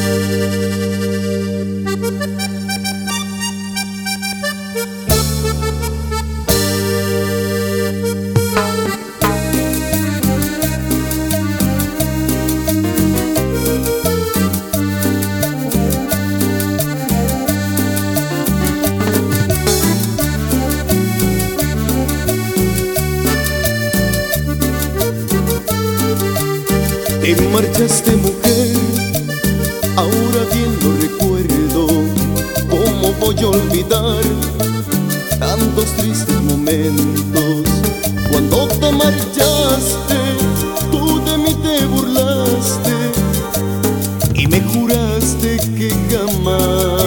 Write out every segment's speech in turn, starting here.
Te marchaste, mujer, ahora bien lo recuerdo. ¿Cómo voy a olvidar tantos tristes momentos? Cuando te marchaste, tú de mí te burlaste y me juraste que jamás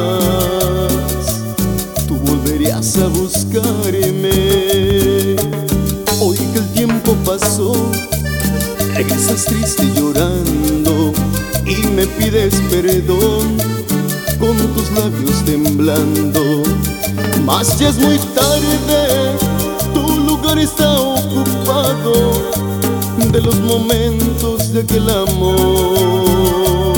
tú volverías a buscarme. Hoy que el tiempo pasó, regresas triste y llorando y me pides perdón con tus labios temblando. Mas ya es muy tarde, tu lugar está ocupado de los momentos de aquel amor.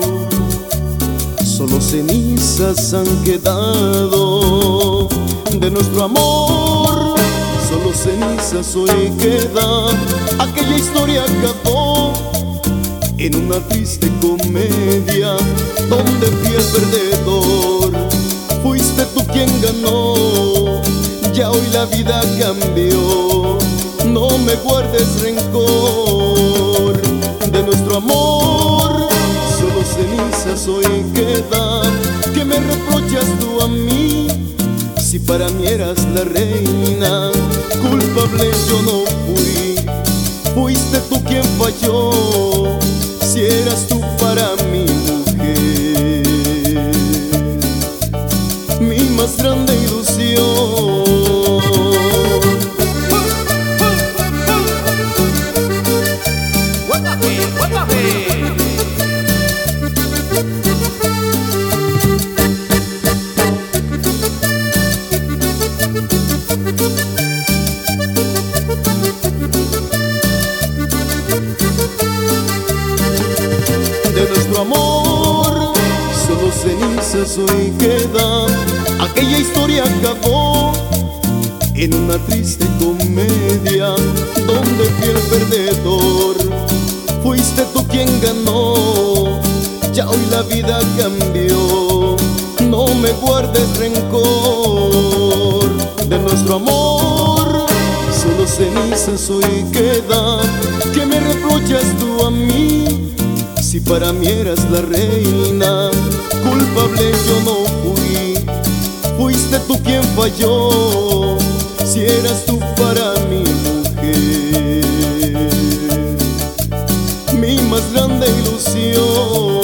Solo cenizas han quedado de nuestro amor. Solo cenizas hoy queda. Aquella historia acabó en una triste comedia donde fui el perdedor. Fuiste tú quien ganó, ya hoy la vida cambió. No me guardes rencor de nuestro amor. Solo cenizas hoy quedan. ¿Qué me reprochas tú a mí? Si para mí eras la reina, culpable yo no fui. Fuiste tú quien falló, si eras tú para mi mujer, mi más grande ilusión. De nuestro amor, solo cenizas hoy quedan. Aquella historia acabó en una triste comedia donde fui el perdedor. Fuiste tú quien ganó, ya hoy la vida cambió. No me guardes rencor de nuestro amor. Solo cenizas hoy quedan. ¿Qué me reprochas tú a mí? Si para mí eras la reina, culpable yo no fui. Fuiste tú quien falló, si eras tú para mi mujer, mi más grande ilusión.